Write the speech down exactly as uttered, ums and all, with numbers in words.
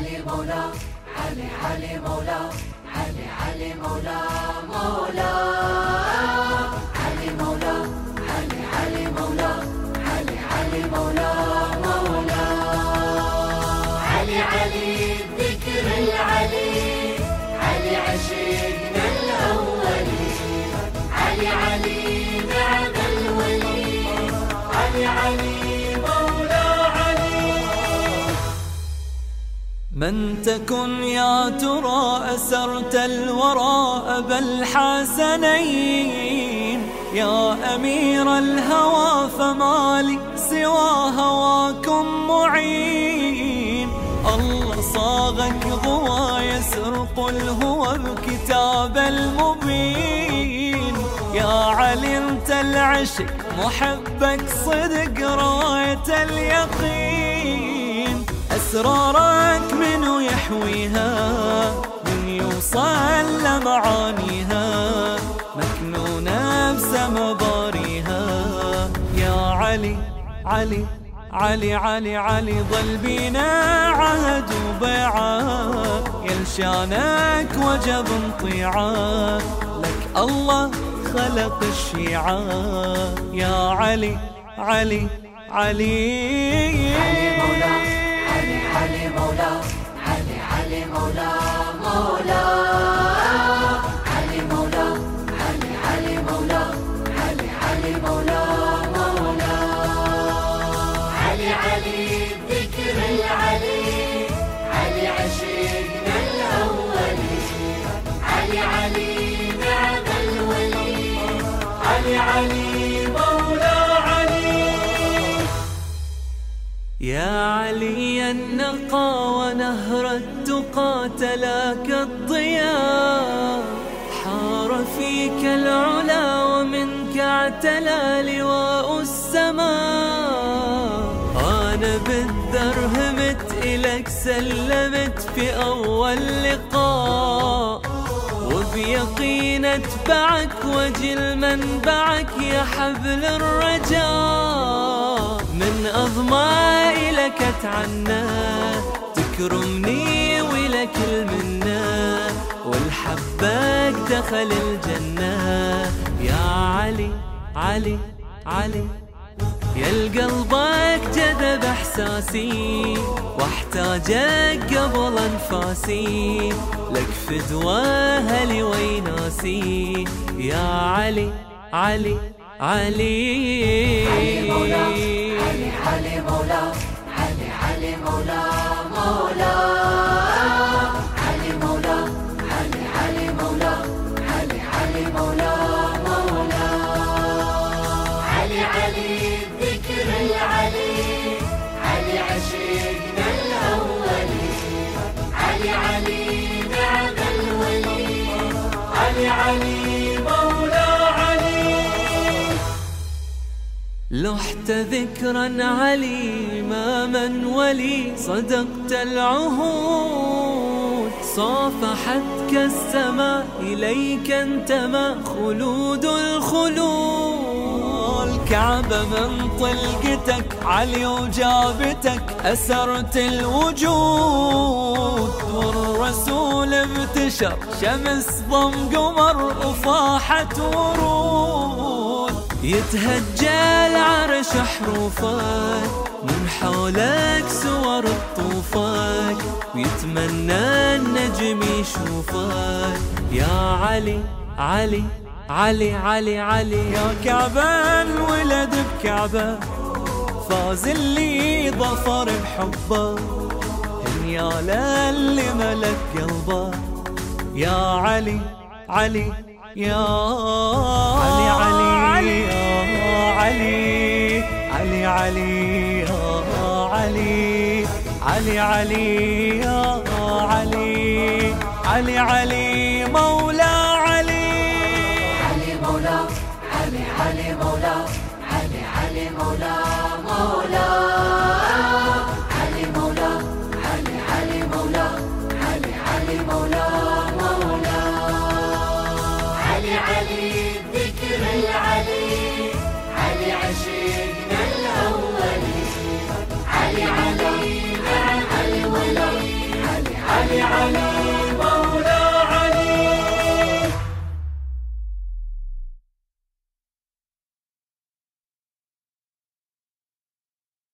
علي مولا علي علي مولا علي علي مولا مولا علي مولا علي علي مولا علي علي مولا مولا علي علي الذكر العلي علي عشقنا الأولي علي علي نعم الولي علي علي مولا علي. من تكن يا ترى أسرت الوراء بالحسنين يا أمير الهوى فما لي سوى هواكم معين. الله صاغك ضوى يسرق الهوى بكتاب المبين. يا علي انت العشق محبك صدق رواية اليقين. أسرارك منو يحويها من يوصل لمعانيها مكنونة بسما باريها. يا علي علي علي علي علي ظل بينا عهد وبيعة يلشانك وجب نطيعة لك الله خلق الشيعة. يا علي علي علي علي مولا علي علي مولا علي علي مولا مولا علي مولا علي علي مولا علي علي مولا مولا علي علي الذكر العلي علي عشقنا الأولي علي علي نعم الولي علي علي مولا علي. يا علي النقى ونهر التقى تلاك الضياء حار فيك العلا ومنك اعتلى لواء السماء. أنا بالدر همت إلك سلمت في أول لقاء وبيقين اتبعك وجل منبعك يا حبل الرجاء. من أضمائي لك أتعنى تكرمني ولك المنة والحبك دخل الجنة. يا علي علي علي يا القلبك جذب احساسي واحتاجك قبل انفاسي لك فدوى اهلي ويناسي. يا علي علي علي علي مولا علي علي مولا علي علي مولا مولا علي مولا علي علي مولا علي علي مولا مولا علي علي الذكر العلي علي عشقنا الأولي علي علي نعم الولي علي علي مولا علي. لحت ذكرا علي ما من ولي صدقت العهود صافحتك السماء إليك انتمى خلود الخلود. الكعبة من طلقتك علي وجابتك أسرت الوجود والرسول ابتشر شمس ضم قمر وفاحت ورود. يتهجى العرش حروفك من حولك سور الطوفك ويتمنى النجم يشوفك. يا علي علي علي علي علي يا كعبة الولد بكعبة فاز اللي ظفر بحبه يا للي ملك قلبه. يا علي علي يا علي علي يا علي علي علي يا علي علي علي يا علي علي علي مولا علي علي مولا علي علي مولا علي علي مولا مولا علي مولا علي علي مولا علي علي مولا مولا علي علي الذكر العلي علي عشقنا الأولي علي علي نعم الولي علي علي